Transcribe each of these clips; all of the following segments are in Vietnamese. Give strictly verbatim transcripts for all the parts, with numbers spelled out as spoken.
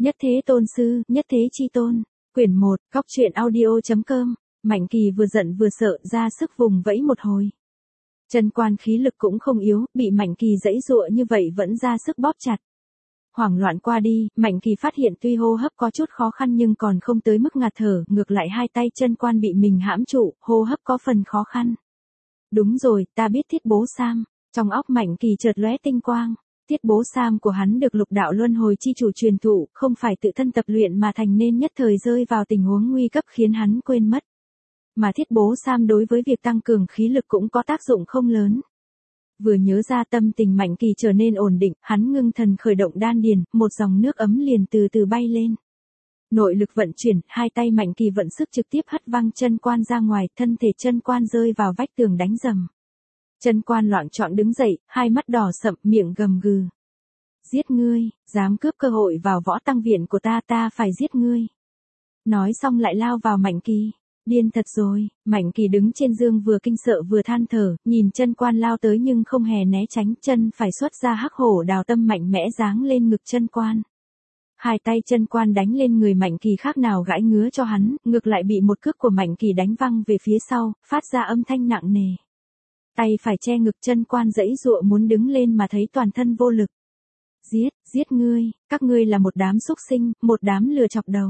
Nhất thế tôn sư, nhất thế chi tôn. Quyển một, Cóc truyện audio.com. Mạnh Kỳ vừa giận vừa sợ, ra sức vùng vẫy một hồi. Chân Quan khí lực cũng không yếu, bị Mạnh Kỳ giãy giụa như vậy vẫn ra sức bóp chặt. Hoảng loạn qua đi, Mạnh Kỳ phát hiện tuy hô hấp có chút khó khăn nhưng còn không tới mức ngạt thở, ngược lại hai tay Chân Quan bị mình hãm trụ, hô hấp có phần khó khăn. Đúng rồi, ta biết Thiết Bố Sam. Trong óc Mạnh Kỳ chợt lóe tinh quang. Thiết Bố Sam của hắn được Lục Đạo Luân Hồi chi chủ truyền thụ, không phải tự thân tập luyện mà thành nên nhất thời rơi vào tình huống nguy cấp khiến hắn quên mất. Mà Thiết Bố Sam đối với việc tăng cường khí lực cũng có tác dụng không lớn. Vừa nhớ ra tâm tình Mạnh Kỳ trở nên ổn định, hắn ngưng thần khởi động đan điền, một dòng nước ấm liền từ từ bay lên. Nội lực vận chuyển, hai tay Mạnh Kỳ vận sức trực tiếp hất văng Chân Quan ra ngoài, thân thể Chân Quan rơi vào vách tường đánh rầm. Chân Quan loạng choạng đứng dậy, hai mắt đỏ sậm, miệng gầm gừ. Giết ngươi, dám cướp cơ hội vào võ tăng viện của ta, ta phải giết ngươi. Nói xong lại lao vào Mạnh Kỳ. Điên thật rồi. Mạnh Kỳ đứng trên giường vừa kinh sợ vừa than thở, nhìn Chân Quan lao tới nhưng không hề né tránh, chân phải xuất ra hắc hổ đào tâm mạnh mẽ giáng lên ngực Chân Quan. Hai tay Chân Quan đánh lên người Mạnh Kỳ khác nào gãi ngứa cho hắn, ngược lại bị một cước của Mạnh Kỳ đánh văng về phía sau, phát ra âm thanh nặng nề. Tay phải che ngực Chân Quan giãy giụa muốn đứng lên mà thấy toàn thân vô lực. Giết, giết ngươi, các ngươi là một đám súc sinh, một đám lừa chọc đầu.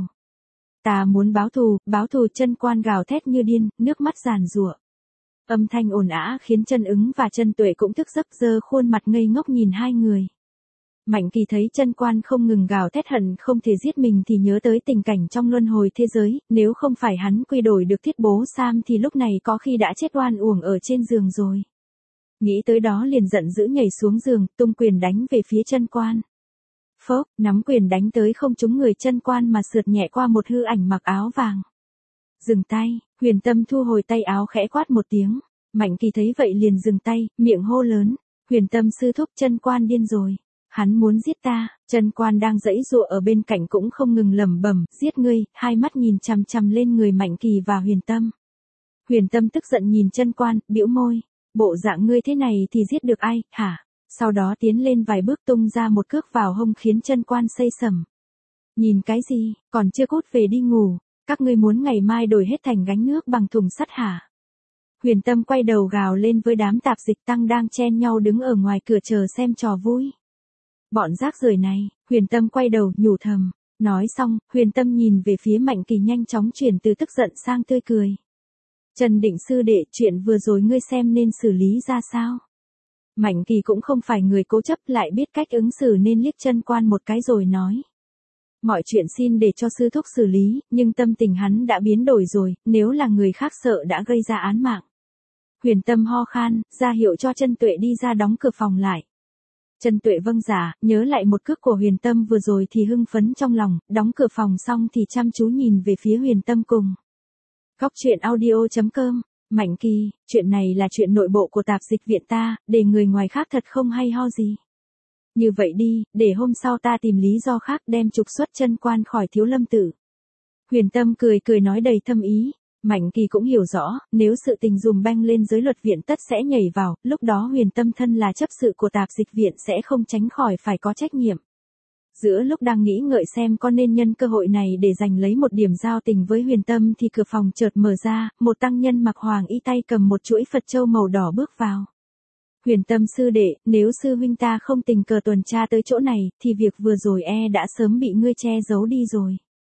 Ta muốn báo thù, báo thù. Chân Quan gào thét như điên, nước mắt giàn giụa. Âm thanh ồn ào khiến Chân Ứng và Chân Tuệ cũng thức giấc, giơ khuôn mặt ngây ngốc nhìn hai người. Mạnh Kỳ thấy Chân Quan không ngừng gào thét hận không thể giết mình thì nhớ tới tình cảnh trong luân hồi thế giới, nếu không phải hắn quy đổi được Thiết Bố Sam thì lúc này có khi đã chết oan uổng ở trên giường rồi. Nghĩ tới đó liền giận dữ nhảy xuống giường, tung quyền đánh về phía Chân Quan. Phốc, nắm quyền đánh tới không trúng người Chân Quan mà sượt nhẹ qua một hư ảnh mặc áo vàng. Dừng tay. Huyền Tâm thu hồi tay áo khẽ quát một tiếng. Mạnh Kỳ thấy vậy liền dừng tay, miệng hô lớn. Huyền Tâm sư thúc, Chân Quan điên rồi. Hắn muốn giết ta. Chân Quan đang giãy giụa ở bên cạnh cũng không ngừng lẩm bẩm, giết ngươi, hai mắt nhìn chằm chằm lên người Mạnh Kỳ và Huyền Tâm. Huyền Tâm tức giận nhìn Chân Quan, bĩu môi. Bộ dạng ngươi thế này thì giết được ai, hả? Sau đó tiến lên vài bước tung ra một cước vào hông khiến Chân Quan xây sẩm. Nhìn cái gì, còn chưa cút về đi ngủ, các ngươi muốn ngày mai đổi hết thành gánh nước bằng thùng sắt hả? Huyền Tâm quay đầu gào lên với đám tạp dịch tăng đang chen nhau đứng ở ngoài cửa chờ xem trò vui. Bọn rác rưởi này. Huyền Tâm quay đầu nhủ thầm. Nói xong, Huyền Tâm nhìn về phía Mạnh Kỳ nhanh chóng chuyển từ tức giận sang tươi cười. Trần Định sư đệ, chuyện vừa rồi ngươi xem nên xử lý ra sao? Mạnh Kỳ cũng không phải người cố chấp, lại biết cách ứng xử nên liếc Chân Quan một cái rồi nói. Mọi chuyện xin để cho sư thúc xử lý, nhưng tâm tình hắn đã biến đổi rồi, nếu là người khác sợ đã gây ra án mạng. Huyền Tâm ho khan, ra hiệu cho Chân Tuệ đi ra đóng cửa phòng lại. Chân Tuệ vâng dạ, nhớ lại một cước của Huyền Tâm vừa rồi thì hưng phấn trong lòng, đóng cửa phòng xong thì chăm chú nhìn về phía Huyền Tâm cùng. Cóc truyện audio.com. Mạnh Kỳ, chuyện này là chuyện nội bộ của tạp dịch viện ta, để người ngoài khác thật không hay ho gì. Như vậy đi, để hôm sau ta tìm lý do khác đem trục xuất Chân Quan khỏi Thiếu Lâm Tự. Huyền Tâm cười cười nói đầy thâm ý. Mạnh Kỳ cũng hiểu rõ, nếu sự tình dùm beng lên giới luật viện tất sẽ nhảy vào, lúc đó Huyền Tâm thân là chấp sự của tạp dịch viện sẽ không tránh khỏi phải có trách nhiệm. Giữa lúc đang nghĩ ngợi xem có nên nhân cơ hội này để giành lấy một điểm giao tình với Huyền Tâm thì cửa phòng chợt mở ra, một tăng nhân mặc hoàng y tay cầm một chuỗi Phật châu màu đỏ bước vào. Huyền Tâm sư đệ, nếu sư huynh ta không tình cờ tuần tra tới chỗ này, thì việc vừa rồi e đã sớm bị ngươi che giấu đi rồi.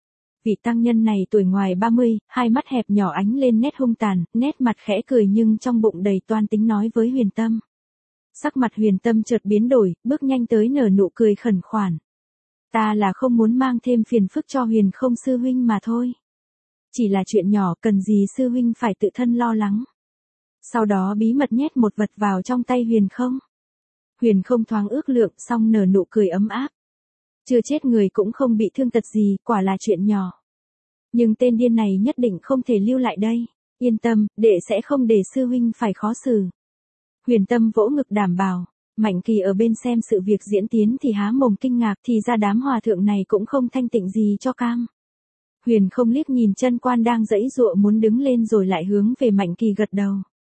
Vị tăng nhân này tuổi ngoài ba mươi, hai mắt hẹp nhỏ ánh lên nét hung tàn, nét mặt khẽ cười nhưng trong bụng đầy toan tính nói với Huyền Tâm. Sắc mặt Huyền Tâm chợt biến đổi, bước nhanh tới nở nụ cười khẩn khoản. Ta là không muốn mang thêm phiền phức cho Huyền không sư huynh mà thôi. Chỉ là chuyện nhỏ, cần gì sư huynh phải tự thân lo lắng. Sau đó bí mật nhét một vật vào trong tay Huyền không. Huyền không thoáng ước lượng xong nở nụ cười ấm áp. Chưa chết người cũng không bị thương tật gì, quả là chuyện nhỏ. Nhưng tên điên này nhất định không thể lưu lại đây. Yên tâm, đệ sẽ không để sư huynh phải khó xử. Huyền Tâm vỗ ngực đảm bảo. Mạnh Kỳ ở bên xem sự việc diễn tiến thì há mồm kinh ngạc, thì ra đám hòa thượng này cũng không thanh tịnh gì cho cam. Huyền không liếc nhìn Chân Quan đang giãy giụa muốn đứng lên rồi lại hướng về Mạnh Kỳ gật đầu.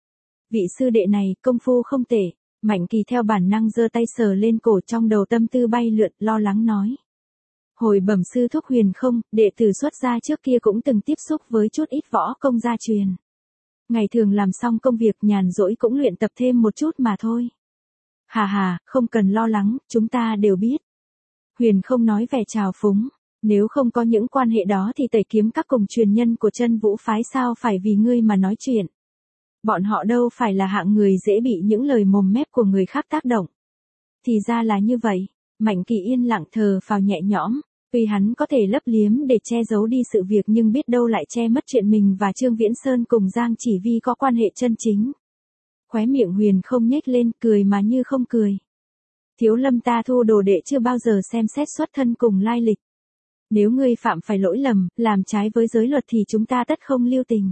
Vị sư đệ này, công phu không tệ. Mạnh Kỳ theo bản năng giơ tay sờ lên cổ, trong đầu tâm tư bay lượn, lo lắng nói. Hồi bẩm sư thúc Huyền không, đệ tử xuất gia trước kia cũng từng tiếp xúc với chút ít võ công gia truyền. Ngày thường làm xong công việc nhàn rỗi cũng luyện tập thêm một chút mà thôi. Hà hà, không cần lo lắng, chúng ta đều biết. Huyền không nói vẻ trào phúng. Nếu không có những quan hệ đó thì Tẩy Kiếm Các cùng truyền nhân của Chân Vũ phái sao phải vì ngươi mà nói chuyện. Bọn họ đâu phải là hạng người dễ bị những lời mồm mép của người khác tác động. Thì ra là như vậy. Mạnh Kỳ yên lặng thờ phào nhẹ nhõm. Tuy hắn có thể lấp liếm để che giấu đi sự việc nhưng biết đâu lại che mất chuyện mình và Trương Viễn Sơn cùng Giang Chỉ Vi có quan hệ chân chính. Khóe miệng Huyền không nhếch lên, cười mà như không cười. Thiếu Lâm ta thu đồ đệ chưa bao giờ xem xét xuất thân cùng lai lịch. Nếu ngươi phạm phải lỗi lầm, làm trái với giới luật thì chúng ta tất không lưu tình.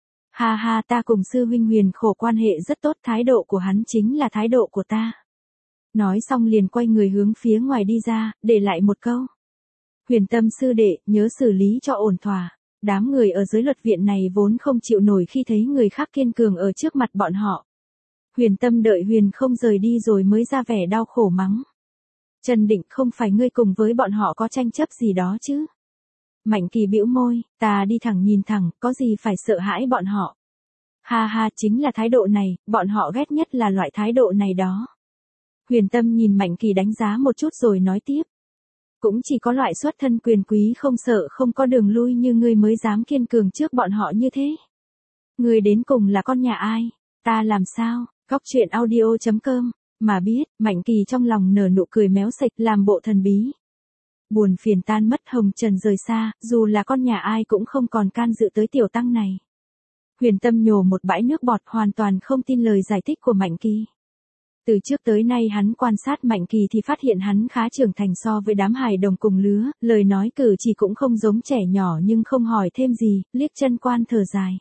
Ha ha, ta cùng sư huynh Huyền khổ quan hệ rất tốt, thái độ của hắn chính là thái độ của ta. Nói xong liền quay người hướng phía ngoài đi ra, để lại một câu. Huyền Tâm sư đệ, nhớ xử lý cho ổn thỏa. Đám người ở giới luật viện này vốn không chịu nổi khi thấy người khác kiên cường ở trước mặt bọn họ. Huyền Tâm đợi Huyền không rời đi rồi mới ra vẻ đau khổ mắng. Trần Định, không phải ngươi cùng với bọn họ có tranh chấp gì đó chứ? Mạnh Kỳ bĩu môi, ta đi thẳng nhìn thẳng, có gì phải sợ hãi bọn họ. Ha ha, chính là thái độ này, bọn họ ghét nhất là loại thái độ này đó. Huyền Tâm nhìn Mạnh Kỳ đánh giá một chút rồi nói tiếp. Cũng chỉ có loại xuất thân quyền quý không sợ không có đường lui như ngươi mới dám kiên cường trước bọn họ như thế. Ngươi đến cùng là con nhà ai? Ta làm sao? Góc truyện audio chấm com. Mà biết, Mạnh Kỳ trong lòng nở nụ cười méo sạch làm bộ thần bí. Buồn phiền tan mất, hồng trần rời xa, dù là con nhà ai cũng không còn can dự tới tiểu tăng này. Huyền Tâm nhổ một bãi nước bọt, hoàn toàn không tin lời giải thích của Mạnh Kỳ. Từ trước tới nay hắn quan sát Mạnh Kỳ thì phát hiện hắn khá trưởng thành so với đám hài đồng cùng lứa, lời nói cử chỉ cũng không giống trẻ nhỏ nhưng không hỏi thêm gì, liếc Chân Quan thở dài.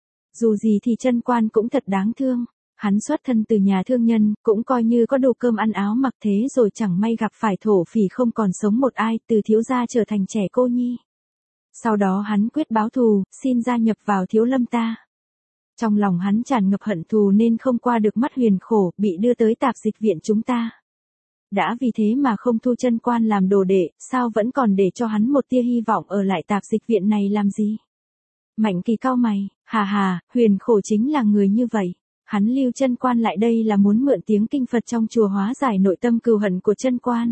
Dù gì thì Chân Quan cũng thật đáng thương. Hắn xuất thân từ nhà thương nhân, cũng coi như có đủ cơm ăn áo mặc, thế rồi chẳng may gặp phải thổ phỉ không còn sống một ai, từ thiếu gia trở thành trẻ cô nhi. Sau đó hắn quyết báo thù, xin gia nhập vào Thiếu Lâm ta. Trong lòng hắn tràn ngập hận thù nên không qua được mắt Huyền khổ, bị đưa tới tạp dịch viện chúng ta. Đã vì thế mà không thu Chân Quan làm đồ đệ, sao vẫn còn để cho hắn một tia hy vọng ở lại tạp dịch viện này làm gì? Mạnh Kỳ cau mày, hà hà, Huyền khổ chính là người như vậy. Hắn lưu Chân Quan lại đây là muốn mượn tiếng kinh Phật trong chùa hóa giải nội tâm cừu hận của Chân Quan.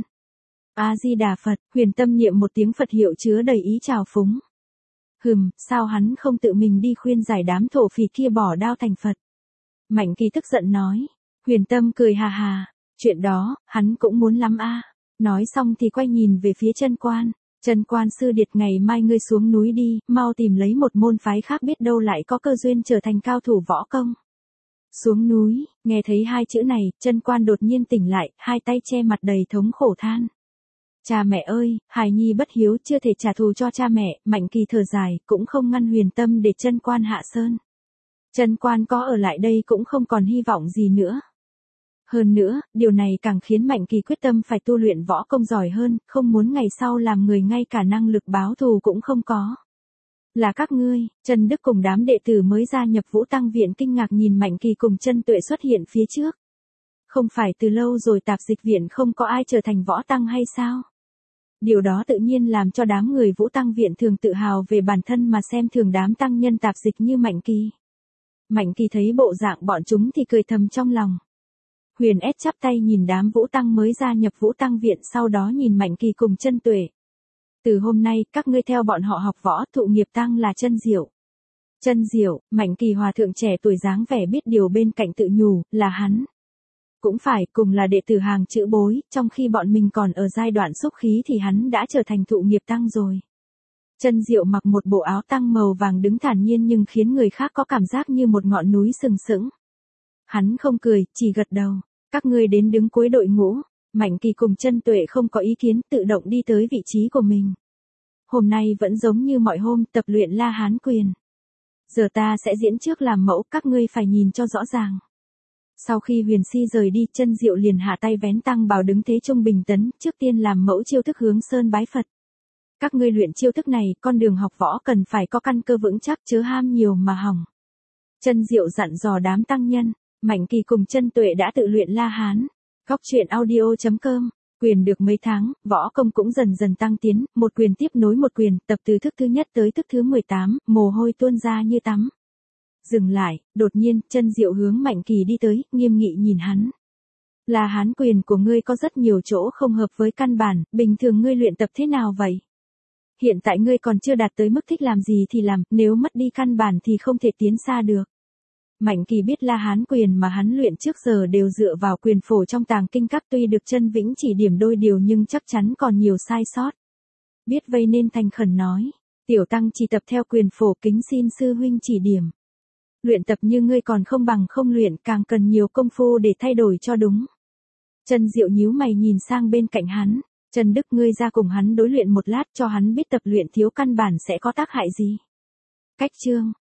A-di-đà Phật, Huyền Tâm niệm một tiếng Phật hiệu chứa đầy ý trào phúng. Hừm, sao hắn không tự mình đi khuyên giải đám thổ phỉ kia bỏ đao thành Phật? Mạnh Kỳ tức giận nói. Huyền Tâm cười hà hà, chuyện đó, hắn cũng muốn lắm a. Nói xong thì quay nhìn về phía Chân Quan. Chân Quan sư điệt, ngày mai ngươi xuống núi đi, mau tìm lấy một môn phái khác, biết đâu lại có cơ duyên trở thành cao thủ võ công. Xuống núi, nghe thấy hai chữ này, Chân Quan đột nhiên tỉnh lại, hai tay che mặt đầy thống khổ than. Cha mẹ ơi, hài nhi bất hiếu chưa thể trả thù cho cha mẹ, Mạnh Kỳ thở dài, cũng không ngăn Huyền Tâm để Chân Quan hạ sơn. Chân Quan có ở lại đây cũng không còn hy vọng gì nữa. Hơn nữa, điều này càng khiến Mạnh Kỳ quyết tâm phải tu luyện võ công giỏi hơn, không muốn ngày sau làm người ngay cả năng lực báo thù cũng không có. Là các ngươi, Trần Đức cùng đám đệ tử mới gia nhập Vũ Tăng viện kinh ngạc nhìn Mạnh Kỳ cùng Chân Tuệ xuất hiện phía trước. Không phải từ lâu rồi tạp dịch viện không có ai trở thành võ tăng hay sao? Điều đó tự nhiên làm cho đám người Vũ Tăng viện thường tự hào về bản thân mà xem thường đám tăng nhân tạp dịch như Mạnh Kỳ. Mạnh Kỳ thấy bộ dạng bọn chúng thì cười thầm trong lòng. Huyền ép chắp tay nhìn đám Vũ Tăng mới gia nhập Vũ Tăng viện, sau đó nhìn Mạnh Kỳ cùng Chân Tuệ. Từ hôm nay, các ngươi theo bọn họ học võ, thụ nghiệp tăng là Chân Diệu. Chân Diệu, Mạnh Kỳ hòa thượng trẻ tuổi dáng vẻ biết điều bên cạnh tự nhủ, là hắn. Cũng phải, cùng là đệ tử hàng chữ bối, trong khi bọn mình còn ở giai đoạn xúc khí thì hắn đã trở thành thụ nghiệp tăng rồi. Chân Diệu mặc một bộ áo tăng màu vàng đứng thản nhiên nhưng khiến người khác có cảm giác như một ngọn núi sừng sững. Hắn không cười, chỉ gật đầu. Các ngươi đến đứng cuối đội ngũ. Mạnh Kỳ cùng Chân Tuệ không có ý kiến, tự động đi tới vị trí của mình. Hôm nay vẫn giống như mọi hôm, tập luyện La Hán quyền. Giờ ta sẽ diễn trước làm mẫu, các ngươi phải nhìn cho rõ ràng. Sau khi Huyền Si rời đi, Chân Diệu liền hạ tay vén tăng bào đứng thế trung bình tấn, trước tiên làm mẫu chiêu thức hướng sơn bái Phật. Các ngươi luyện chiêu thức này, con đường học võ cần phải có căn cơ vững chắc, chớ ham nhiều mà hỏng. Chân Diệu dặn dò đám tăng nhân. Mạnh Kỳ cùng Chân Tuệ đã tự luyện La Hán. Góc truyện audio chấm com Quyền được mấy tháng, võ công cũng dần dần tăng tiến, một quyền tiếp nối một quyền, tập từ thức thứ nhất tới thức thứ mười tám, mồ hôi tuôn ra như tắm. Dừng lại, đột nhiên, Chân Diệu hướng Mạnh Kỳ đi tới, nghiêm nghị nhìn hắn. Là hán quyền của ngươi có rất nhiều chỗ không hợp với căn bản, bình thường ngươi luyện tập thế nào vậy? Hiện tại ngươi còn chưa đạt tới mức thích làm gì thì làm, nếu mất đi căn bản thì không thể tiến xa được. Mạnh Kỳ biết La Hán quyền mà hắn luyện trước giờ đều dựa vào quyền phổ trong tàng kinh các, tuy được Chân Vĩnh chỉ điểm đôi điều nhưng chắc chắn còn nhiều sai sót. Biết vây nên thành khẩn nói, tiểu tăng chỉ tập theo quyền phổ, kính xin sư huynh chỉ điểm. Luyện tập như ngươi còn không bằng không luyện, càng cần nhiều công phu để thay đổi cho đúng. Chân Diệu nhíu mày nhìn sang bên cạnh hắn, Trần Đức, ngươi ra cùng hắn đối luyện một lát cho hắn biết tập luyện thiếu căn bản sẽ có tác hại gì. Cách chương